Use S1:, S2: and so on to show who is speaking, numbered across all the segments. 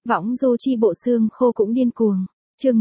S1: Võng du chi bộ xương khô cũng điên cuồng. Chương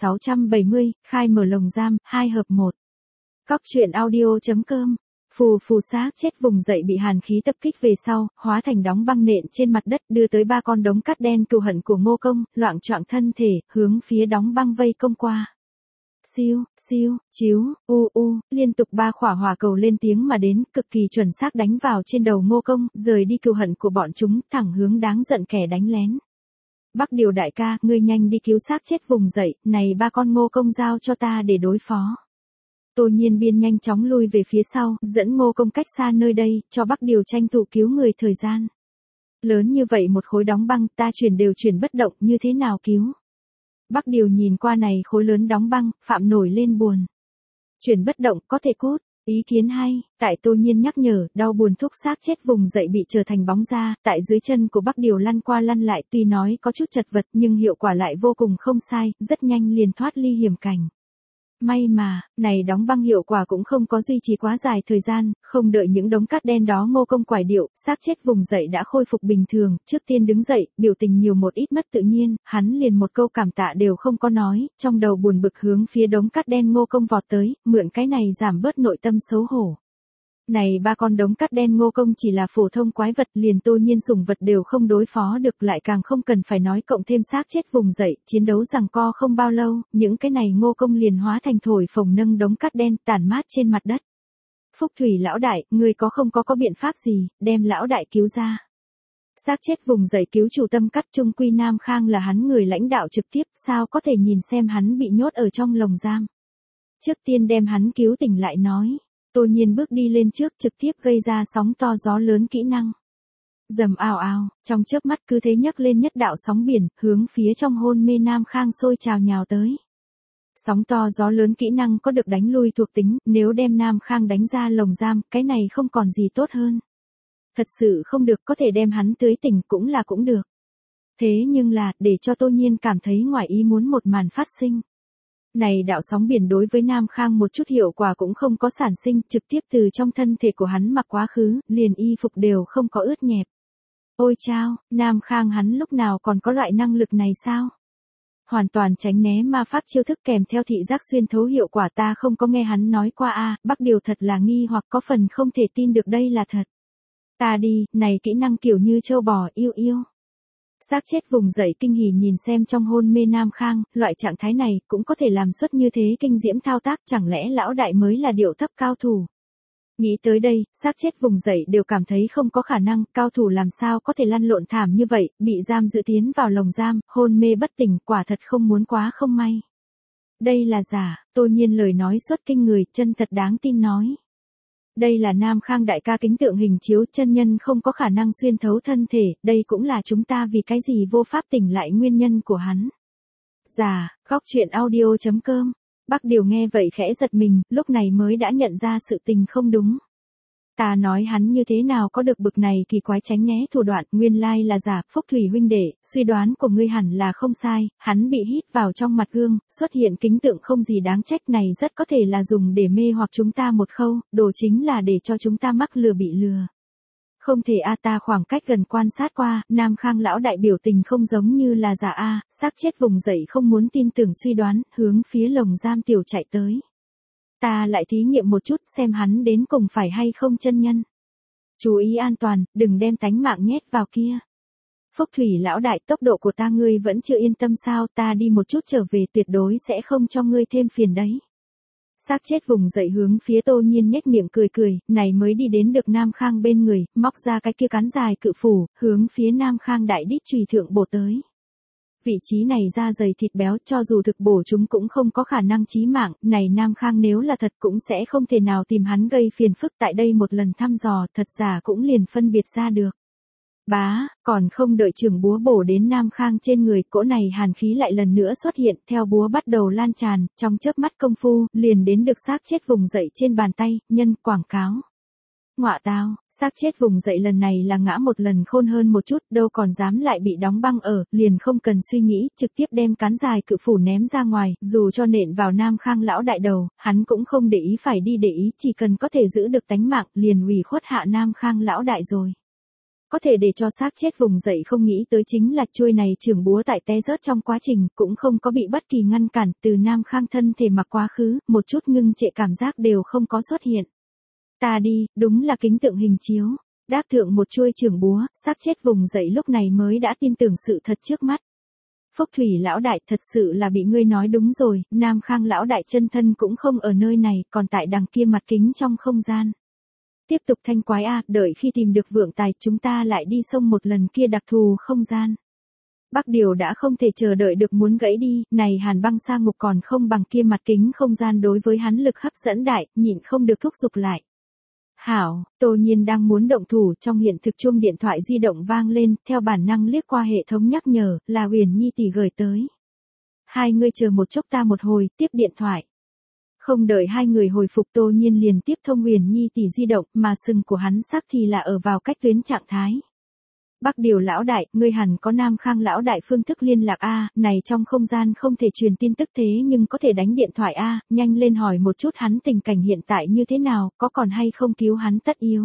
S1: 1670, khai mở lồng giam, 2 hợp 1. Cóc truyện audio.com. Phù phù xác chết vùng dậy bị hàn khí tập kích về sau, hóa thành đóng băng nện trên mặt đất, đưa tới 3 con đống cát đen cừu hận của Ngô Công, loạng choạng thân thể, hướng phía đóng băng vây công qua. Siêu, siêu, chiếu, liên tục 3 khỏa hỏa cầu lên tiếng mà đến, cực kỳ chuẩn xác đánh vào trên đầu Ngô Công, rời đi cừu hận của bọn chúng, thẳng hướng đáng giận kẻ đánh lén. Bắc Điều đại ca, ngươi nhanh đi cứu xác chết vùng dậy, này 3 con Ngô Công giao cho ta để đối phó. Tô Nhiên Biên nhanh chóng lui về phía sau, dẫn Ngô Công cách xa nơi đây, cho Bắc Điều tranh thủ cứu người thời gian. Lớn như vậy một khối đóng băng, ta chuyển bất động, như thế nào cứu? Bắc Điều nhìn qua này khối lớn đóng băng, phạm nổi lên buồn. Chuyển bất động, có thể cút. Ý kiến hay, tại Tô Nhiên nhắc nhở, đau buồn thúc xác chết vùng dậy bị trở thành bóng da, tại dưới chân của Bắc Điều lăn qua lăn lại, tuy nói có chút chật vật nhưng hiệu quả lại vô cùng không sai, rất nhanh liền thoát ly hiểm cảnh. May mà, này đóng băng hiệu quả cũng không có duy trì quá dài thời gian, không đợi những đống cát đen đó Ngô Công quải điệu, xác chết vùng dậy đã khôi phục bình thường, trước tiên đứng dậy, biểu tình nhiều một ít mất tự nhiên, hắn liền một câu cảm tạ đều không có nói, trong đầu buồn bực hướng phía đống cát đen Ngô Công vọt tới, mượn cái này giảm bớt nội tâm xấu hổ. Này 3 con đống cát đen Ngô Công chỉ là phổ thông quái vật, liền Tô Nhiên sủng vật đều không đối phó được, lại càng không cần phải nói cộng thêm xác chết vùng dậy, chiến đấu giằng co không bao lâu, những cái này Ngô Công liền hóa thành thổi phồng nâng đống cát đen tản mát trên mặt đất. Phúc Thủy lão đại, người có không có biện pháp gì, đem lão đại cứu ra. Xác chết vùng dậy cứu chủ tâm cắt, trung quy Nam Khang là hắn người lãnh đạo trực tiếp, sao có thể nhìn xem hắn bị nhốt ở trong lồng giam. Trước tiên đem hắn cứu tỉnh lại nói. Tô Nhiên bước đi lên trước, trực tiếp gây ra sóng to gió lớn kỹ năng. Rầm ào ào, trong chớp mắt cứ thế nhấc lên nhất đạo sóng biển, hướng phía trong hôn mê Nam Khang sôi trào nhào tới. Sóng to gió lớn kỹ năng có được đánh lui thuộc tính, nếu đem Nam Khang đánh ra lồng giam, cái này không còn gì tốt hơn. Thật sự không được, có thể đem hắn tưới tỉnh cũng được. Thế nhưng là, để cho Tô Nhiên cảm thấy ngoài ý muốn một màn phát sinh. Này đạo sóng biển đối với Nam Khang một chút hiệu quả cũng không có sản sinh, trực tiếp từ trong thân thể của hắn mặc quá khứ, liền y phục đều không có ướt nhẹp. Ôi chao, Nam Khang hắn lúc nào còn có loại năng lực này sao? Hoàn toàn tránh né ma pháp chiêu thức kèm theo thị giác xuyên thấu hiệu quả, ta không có nghe hắn nói qua a. Bắc Điều thật là nghi hoặc có phần không thể tin được đây là thật. Ta đi, này kỹ năng kiểu như trâu bò yêu. Xác chết vùng dậy kinh hỉ nhìn xem trong hôn mê Nam Khang, loại trạng thái này cũng có thể làm xuất như thế kinh diễm thao tác, chẳng lẽ lão đại mới là điệu thấp cao thủ. Nghĩ tới đây, xác chết vùng dậy đều cảm thấy không có khả năng, cao thủ làm sao có thể lăn lộn thảm như vậy, bị giam giữ tiến vào lồng giam, hôn mê bất tỉnh, quả thật không muốn quá không may. Đây là giả, Tô Nhiên lời nói xuất kinh người, chân thật đáng tin nói. Đây là Nam Khang đại ca kính tượng hình chiếu, chân nhân không có khả năng xuyên thấu thân thể, đây cũng là chúng ta vì cái gì vô pháp tỉnh lại nguyên nhân của hắn. Dạ, Cóc truyện audio.com. Bắc Điều nghe vậy khẽ giật mình, lúc này mới đã nhận ra sự tình không đúng. Ta nói hắn như thế nào có được bực này kỳ quái tránh né thủ đoạn, nguyên lai là giả. Phúc Thủy huynh đệ, suy đoán của ngươi hẳn là không sai, hắn bị hít vào trong mặt gương, xuất hiện kính tượng không gì đáng trách, này rất có thể là dùng để mê hoặc chúng ta một khâu, đồ chính là để cho chúng ta mắc lừa bị lừa. Không thể a, ta khoảng cách gần quan sát qua, Nam Khang lão đại biểu tình không giống như là giả a. Xác chết vùng dậy không muốn tin tưởng suy đoán, hướng phía lồng giam tiểu chạy tới. Ta lại thí nghiệm một chút xem hắn đến cùng phải hay không chân nhân. Chú ý an toàn, đừng đem tánh mạng nhét vào kia. Phúc Thủy lão đại, tốc độ của ta ngươi vẫn chưa yên tâm sao, ta đi một chút trở về tuyệt đối sẽ không cho ngươi thêm phiền đấy. Xác chết vùng dậy hướng phía Tô Nhiên nhếch miệng cười, này mới đi đến được Nam Khang bên người, móc ra cái kia cán dài cự phủ, hướng phía Nam Khang đại đít chùy thượng bổ tới. Vị trí này da dày thịt béo, cho dù thực bổ chúng cũng không có khả năng chí mạng, này Nam Khang nếu là thật cũng sẽ không thể nào tìm hắn gây phiền phức, tại đây một lần thăm dò, thật giả cũng liền phân biệt ra được. Bá, còn không đợi trường búa bổ đến Nam Khang trên người, cỗ này hàn khí lại lần nữa xuất hiện, theo búa bắt đầu lan tràn, trong chớp mắt công phu, liền đến được xác chết vùng dậy trên bàn tay, nhân quảng cáo. Ngọa tao, xác chết vùng dậy lần này là ngã một lần khôn hơn một chút, đâu còn dám lại bị đóng băng ở, liền không cần suy nghĩ, trực tiếp đem cán dài cự phủ ném ra ngoài, dù cho nện vào Nam Khang lão đại đầu, hắn cũng không để ý phải đi để ý, chỉ cần có thể giữ được tánh mạng, liền ủy khuất hạ Nam Khang lão đại rồi. Có thể để cho xác chết vùng dậy không nghĩ tới chính là chuôi này chưởng búa tại té rớt trong quá trình cũng không có bị bất kỳ ngăn cản, từ Nam Khang thân thể mặc quá khứ, một chút ngưng trệ cảm giác đều không có xuất hiện. Ta đi, đúng là kính tượng hình chiếu. Đáp thượng một chuôi chưởng búa, xác chết vùng dậy lúc này mới đã tin tưởng sự thật trước mắt. Phúc Thủy lão đại, thật sự là bị ngươi nói đúng rồi, Nam Khang lão đại chân thân cũng không ở nơi này, còn tại đằng kia mặt kính trong không gian. Tiếp tục thanh quái a, đợi khi tìm được vượng tài, chúng ta lại đi xông một lần kia đặc thù không gian. Bắc Điều đã không thể chờ đợi được muốn gãy đi, này Hàn Băng Sa Ngục còn không bằng kia mặt kính không gian đối với hắn lực hấp dẫn đại, nhịn không được thúc giục lại. Hảo, Tô Nhiên đang muốn động thủ, trong hiện thực chuông điện thoại di động vang lên, theo bản năng liếc qua hệ thống nhắc nhở, là Uyển Nhi tỷ gửi tới. Hai người chờ một chốc ta một hồi, tiếp điện thoại. Không đợi hai người hồi phục, Tô Nhiên liền tiếp thông Uyển Nhi tỷ di động, mà sừng của hắn sắc thì là ở vào cách tuyến trạng thái. Bắc Điều lão đại, ngươi hẳn có Nam Khang lão đại phương thức liên lạc a, này trong không gian không thể truyền tin tức thế nhưng có thể đánh điện thoại a, nhanh lên hỏi một chút hắn tình cảnh hiện tại như thế nào, có còn hay không cứu hắn tất yếu.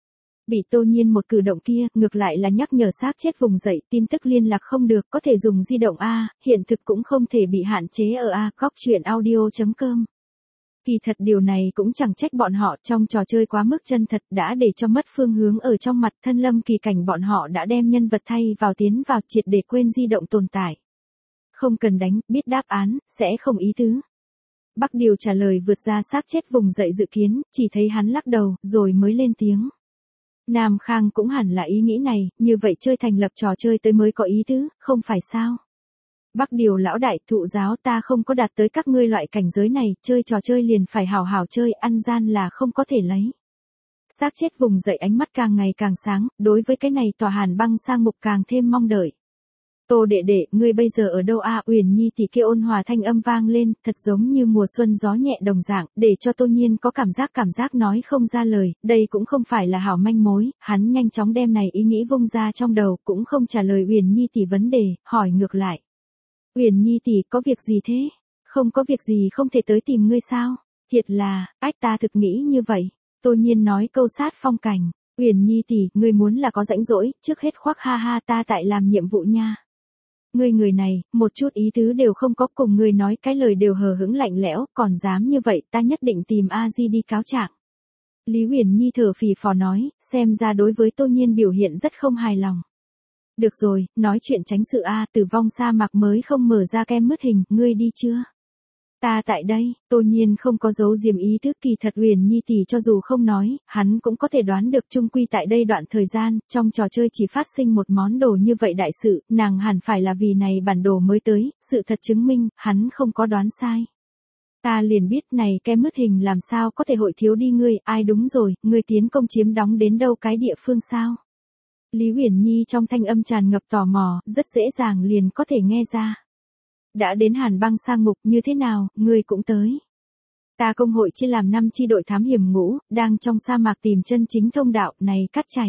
S1: Bị Tô Nhiên một cử động kia, ngược lại là nhắc nhở xác chết vùng dậy, tin tức liên lạc không được, có thể dùng di động a, hiện thực cũng không thể bị hạn chế ở a, góc truyện audio.com. Kỳ thật điều này cũng chẳng trách bọn họ, trong trò chơi quá mức chân thật đã để cho mất phương hướng ở trong mặt thân Lâm Kỳ cảnh, bọn họ đã đem nhân vật thay vào tiến vào triệt để quên di động tồn tại. Không cần đánh, biết đáp án, sẽ không ý tứ. Bắc Điều trả lời vượt ra xác chết vùng dậy dự kiến, chỉ thấy hắn lắc đầu, rồi mới lên tiếng. Nam Khang cũng hẳn là ý nghĩ này, như vậy chơi thành lập trò chơi tới mới có ý tứ, không phải sao? Bắc Điều lão đại, thụ giáo, ta không có đạt tới các ngươi loại cảnh giới này, chơi trò chơi liền phải hào hào chơi, ăn gian là không có thể lấy. Xác chết vùng dậy ánh mắt càng ngày càng sáng, đối với cái này tòa Hàn Băng Sa Ngục càng thêm mong đợi. Tô đệ đệ, ngươi bây giờ ở đâu a? Uyển Nhi tỷ kia ôn hòa thanh âm vang lên, thật giống như mùa xuân gió nhẹ đồng dạng, để cho Tô Nhiên có cảm giác nói không ra lời, đây cũng không phải là hảo manh mối, hắn nhanh chóng đem này ý nghĩ vung ra trong đầu, cũng không trả lời Uyển Nhi tỷ vấn đề, hỏi ngược lại. Uyển Nhi tỷ, có việc gì thế? Không có việc gì không thể tới tìm ngươi sao? Thiệt là, ách ta thực nghĩ như vậy. Tô Nhiên nói câu sát phong cảnh. Uyển Nhi tỷ, ngươi muốn là có rãnh rỗi, trước hết khoác ha ha ta tại làm nhiệm vụ nha. Ngươi người này, một chút ý tứ đều không có, cùng ngươi nói cái lời đều hờ hững lạnh lẽo, còn dám như vậy ta nhất định tìm A Di đi cáo trạng. Lý Uyển Nhi thở phì phò nói, xem ra đối với Tô Nhiên biểu hiện rất không hài lòng. Được rồi, nói chuyện tránh sự a, tử vong sa mạc mới không mở ra kem mứt hình, ngươi đi chưa? Ta tại đây. Tô Nhiên không có giấu diếm ý thức, kỳ thật Uyển Nhi tỷ cho dù không nói, hắn cũng có thể đoán được, chung quy tại đây đoạn thời gian, trong trò chơi chỉ phát sinh một món đồ như vậy đại sự, nàng hẳn phải là vì này bản đồ mới tới, sự thật chứng minh, hắn không có đoán sai. Ta liền biết này kem mứt hình làm sao có thể hội thiếu đi ngươi, ai đúng rồi, ngươi tiến công chiếm đóng đến đâu cái địa phương sao? Lý Uyển Nhi trong thanh âm tràn ngập tò mò, rất dễ dàng liền có thể nghe ra. Đã đến Hàn Băng Sa Ngục như thế nào, ngươi cũng tới. Ta công hội chia làm 5 chi đội thám hiểm ngũ, đang trong sa mạc tìm chân chính thông đạo, này cắt chảy.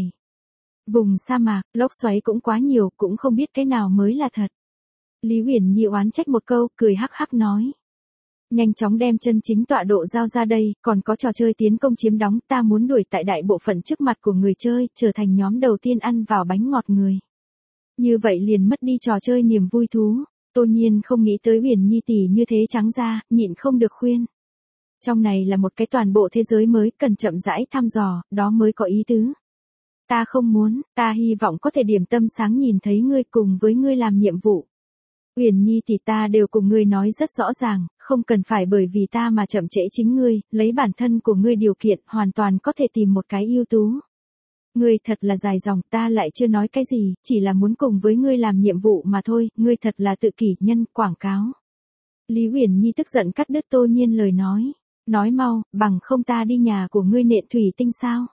S1: Vùng sa mạc, lốc xoáy cũng quá nhiều, cũng không biết cái nào mới là thật. Lý Uyển Nhi oán trách một câu, cười hắc hắc nói. Nhanh chóng đem chân chính tọa độ giao ra đây, còn có trò chơi tiến công chiếm đóng, ta muốn đuổi tại đại bộ phận trước mặt của người chơi, trở thành nhóm đầu tiên ăn vào bánh ngọt người. Như vậy liền mất đi trò chơi niềm vui thú. Tô Nhiên không nghĩ tới Uyển Nhi tỷ như thế trắng ra, nhịn không được khuyên. Trong này là một cái toàn bộ thế giới mới, cần chậm rãi thăm dò, đó mới có ý tứ. Ta không muốn, ta hy vọng có thể điểm tâm sáng nhìn thấy ngươi cùng với ngươi làm nhiệm vụ. Uyển Nhi tỷ, ta đều cùng ngươi nói rất rõ ràng, không cần phải bởi vì ta mà chậm trễ chính ngươi, lấy bản thân của ngươi điều kiện, hoàn toàn có thể tìm một cái ưu tú. Ngươi thật là dài dòng, ta lại chưa nói cái gì, chỉ là muốn cùng với ngươi làm nhiệm vụ mà thôi, ngươi thật là tự kỷ nhân, quảng cáo. Lý Uyển Nhi tức giận cắt đứt Tô Nhiên lời nói mau, bằng không ta đi nhà của ngươi nện thủy tinh sao?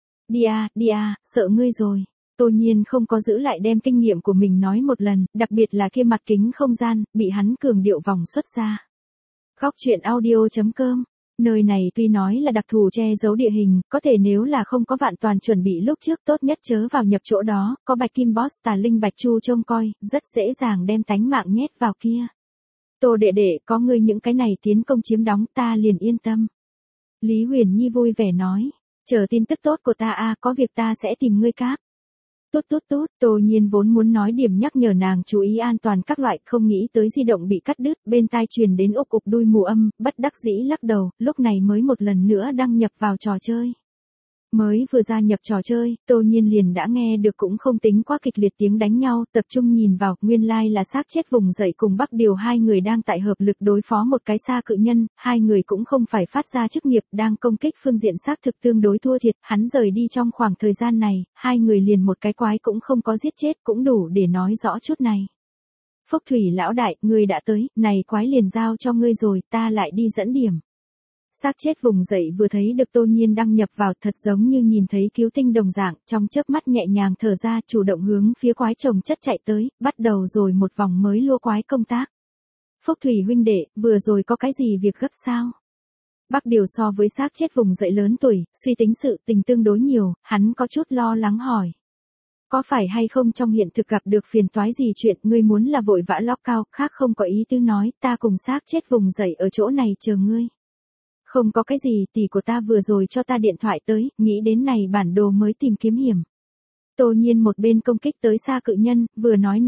S1: Đi à, sợ ngươi rồi. Tô Nhiên không có giữ lại đem kinh nghiệm của mình nói một lần, đặc biệt là kia mặt kính không gian, bị hắn cường điệu vòng xuất ra. Góc truyện audio.com. Nơi này tuy nói là đặc thù che giấu địa hình, có thể nếu là không có vạn toàn chuẩn bị lúc trước, tốt nhất chớ vào nhập chỗ đó, có bạch kim boss tà linh bạch chu trông coi, rất dễ dàng đem tánh mạng nhét vào kia. Tô đệ đệ, có ngươi những cái này tiến công chiếm đóng, ta liền yên tâm. Lý Uyển Nhi vui vẻ nói, chờ tin tức tốt của ta a, có việc ta sẽ tìm ngươi cáp. Tốt tốt tốt, Tô Nhiên vốn muốn nói điểm nhắc nhở nàng chú ý an toàn các loại, không nghĩ tới di động bị cắt đứt, bên tai truyền đến ục ục đuôi mù âm, bất đắc dĩ lắc đầu, lúc này mới một lần nữa đăng nhập vào trò chơi. Mới vừa gia nhập trò chơi, Tô Nhiên liền đã nghe được cũng không tính quá kịch liệt tiếng đánh nhau, tập trung nhìn vào, nguyên lai là xác chết vùng dậy cùng Bắc Điều hai người đang tại hợp lực đối phó một cái xa cự nhân, hai người cũng không phải phát ra chức nghiệp, đang công kích phương diện xác thực tương đối thua thiệt, hắn rời đi trong khoảng thời gian này, hai người liền một cái quái cũng không có giết chết, cũng đủ để nói rõ chút này. Phúc Thủy lão đại, ngươi đã tới, này quái liền giao cho ngươi rồi, ta lại đi dẫn điểm. Xác chết vùng dậy vừa thấy được Tô Nhiên đăng nhập vào, thật giống như nhìn thấy cứu tinh đồng dạng, trong chớp mắt nhẹ nhàng thở ra, chủ động hướng phía quái chồng chất chạy tới, bắt đầu rồi một vòng mới lua quái công tác. Phúc Thủy huynh đệ, vừa rồi có cái gì việc gấp sao? Bắc Điều so với xác chết vùng dậy lớn tuổi, suy tính sự tình tương đối nhiều, hắn có chút lo lắng hỏi. Có phải hay không trong hiện thực gặp được phiền toái gì chuyện, ngươi muốn là vội vã lóc cao, khác không có ý tư nói, ta cùng xác chết vùng dậy ở chỗ này chờ ngươi. Không có cái gì, tỷ của ta vừa rồi cho ta điện thoại tới, nghĩ đến này bản đồ mới tìm kiếm hiểm. Tô Nhiên một bên công kích tới xa cự nhân, vừa nói.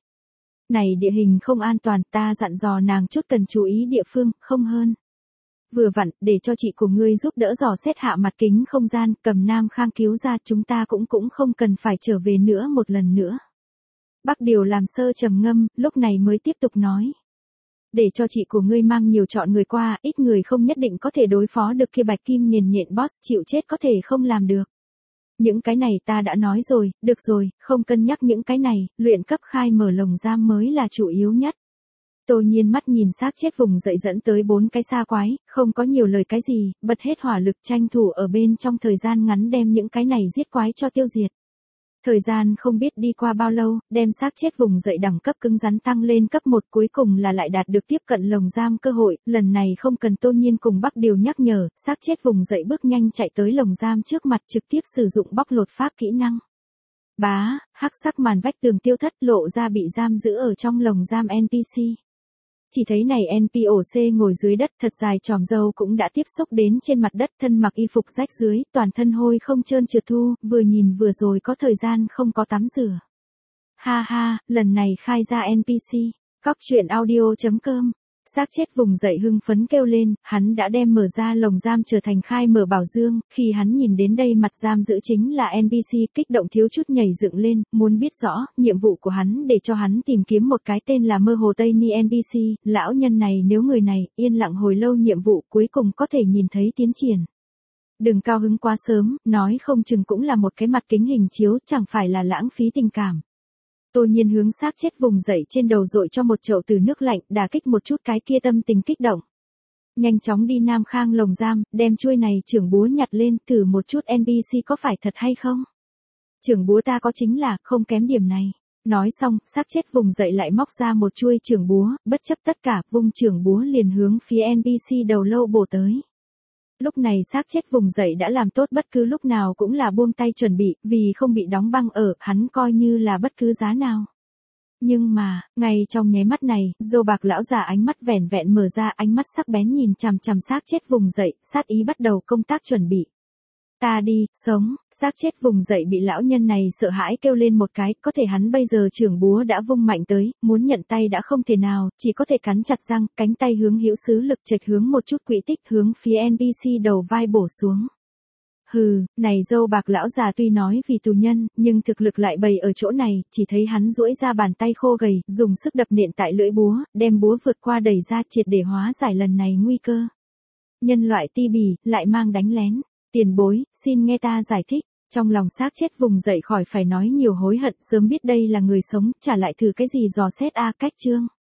S1: Này địa hình không an toàn, ta dặn dò nàng chút cần chú ý địa phương, không hơn. Vừa vặn, để cho chị của ngươi giúp đỡ dò xét hạ mặt kính không gian, cầm Nam Khang cứu ra, chúng ta cũng không cần phải trở về nữa một lần nữa. Bắc Điều làm sơ trầm ngâm, lúc này mới tiếp tục nói. Để cho chị của ngươi mang nhiều chọn người qua, ít người không nhất định có thể đối phó được kia bạch kim nhện boss, chịu chết có thể không làm được. Những cái này ta đã nói rồi, được rồi, không cân nhắc những cái này, luyện cấp khai mở lồng giam mới là chủ yếu nhất. Tô Nhiên mắt nhìn xác chết vùng dậy dẫn tới 4 cái xa quái, không có nhiều lời cái gì, bật hết hỏa lực tranh thủ ở bên trong thời gian ngắn đem những cái này giết quái cho tiêu diệt. Thời gian không biết đi qua bao lâu, đem xác chết vùng dậy đẳng cấp cứng rắn tăng lên cấp 1, cuối cùng là lại đạt được tiếp cận lồng giam cơ hội, lần này không cần Tô Nhiên cùng Bắc Điều nhắc nhở, xác chết vùng dậy bước nhanh chạy tới lồng giam trước mặt trực tiếp sử dụng bóc lột pháp kỹ năng. Bá, hắc sắc màn vách tường tiêu thất, lộ ra bị giam giữ ở trong lồng giam NPC. Chỉ thấy này NPOC ngồi dưới đất, thật dài chòm râu cũng đã tiếp xúc đến trên mặt đất, thân mặc y phục rách dưới, toàn thân hôi không trơn trượt thu, vừa nhìn vừa rồi có thời gian không có tắm rửa. Ha ha, lần này khai ra NPC, Cóc truyện audio.com. Xác chết vùng dậy hưng phấn kêu lên, hắn đã đem mở ra lồng giam trở thành khai mở bảo dương, khi hắn nhìn đến đây mặt giam giữ chính là NPC, kích động thiếu chút nhảy dựng lên, muốn biết rõ, nhiệm vụ của hắn để cho hắn tìm kiếm một cái tên là Mơ Hồ Tây Ni NPC, lão nhân này nếu người này, yên lặng hồi lâu nhiệm vụ cuối cùng có thể nhìn thấy tiến triển. Đừng cao hứng quá sớm, nói không chừng cũng là một cái mặt kính hình chiếu, chẳng phải là lãng phí tình cảm. Tô Nhiên hướng xác chết vùng dậy trên đầu dội cho một chậu từ nước lạnh, đả kích một chút cái kia tâm tình kích động. Nhanh chóng đi Nam Khang lồng giam, đem chuôi này trưởng búa nhặt lên, thử một chút NPC có phải thật hay không. Trưởng búa ta có chính là, không kém điểm này. Nói xong, xác chết vùng dậy lại móc ra một chuôi trưởng búa, bất chấp tất cả, vung trưởng búa liền hướng phía NPC đầu lâu bổ tới. Lúc này xác chết vùng dậy đã làm tốt bất cứ lúc nào cũng là buông tay chuẩn bị, vì không bị đóng băng ở, hắn coi như là bất cứ giá nào. Nhưng mà, ngay trong nháy mắt này, râu bạc lão già ánh mắt vẻn vẹn mở ra, ánh mắt sắc bén nhìn chằm chằm xác chết vùng dậy, sát ý bắt đầu công tác chuẩn bị. Ta đi, sống, xác chết vùng dậy bị lão nhân này sợ hãi kêu lên một cái, có thể hắn bây giờ trưởng búa đã vung mạnh tới, muốn nhận tay đã không thể nào, chỉ có thể cắn chặt răng, cánh tay hướng hữu xứ lực chệch hướng một chút quỹ tích hướng phía NPC đầu vai bổ xuống. Hừ, này dâu bạc lão già tuy nói vì tù nhân, nhưng thực lực lại bày ở chỗ này, chỉ thấy hắn duỗi ra bàn tay khô gầy, dùng sức đập nện tại lưỡi búa, đem búa vượt qua đẩy ra triệt để hóa giải lần này nguy cơ. Nhân loại ti bỉ, lại mang đánh lén. Tiền bối, xin nghe ta giải thích. Trong lòng xác chết vùng dậy khỏi phải nói nhiều hối hận, sớm biết đây là người sống, trả lại thử cái gì dò xét a cách chương.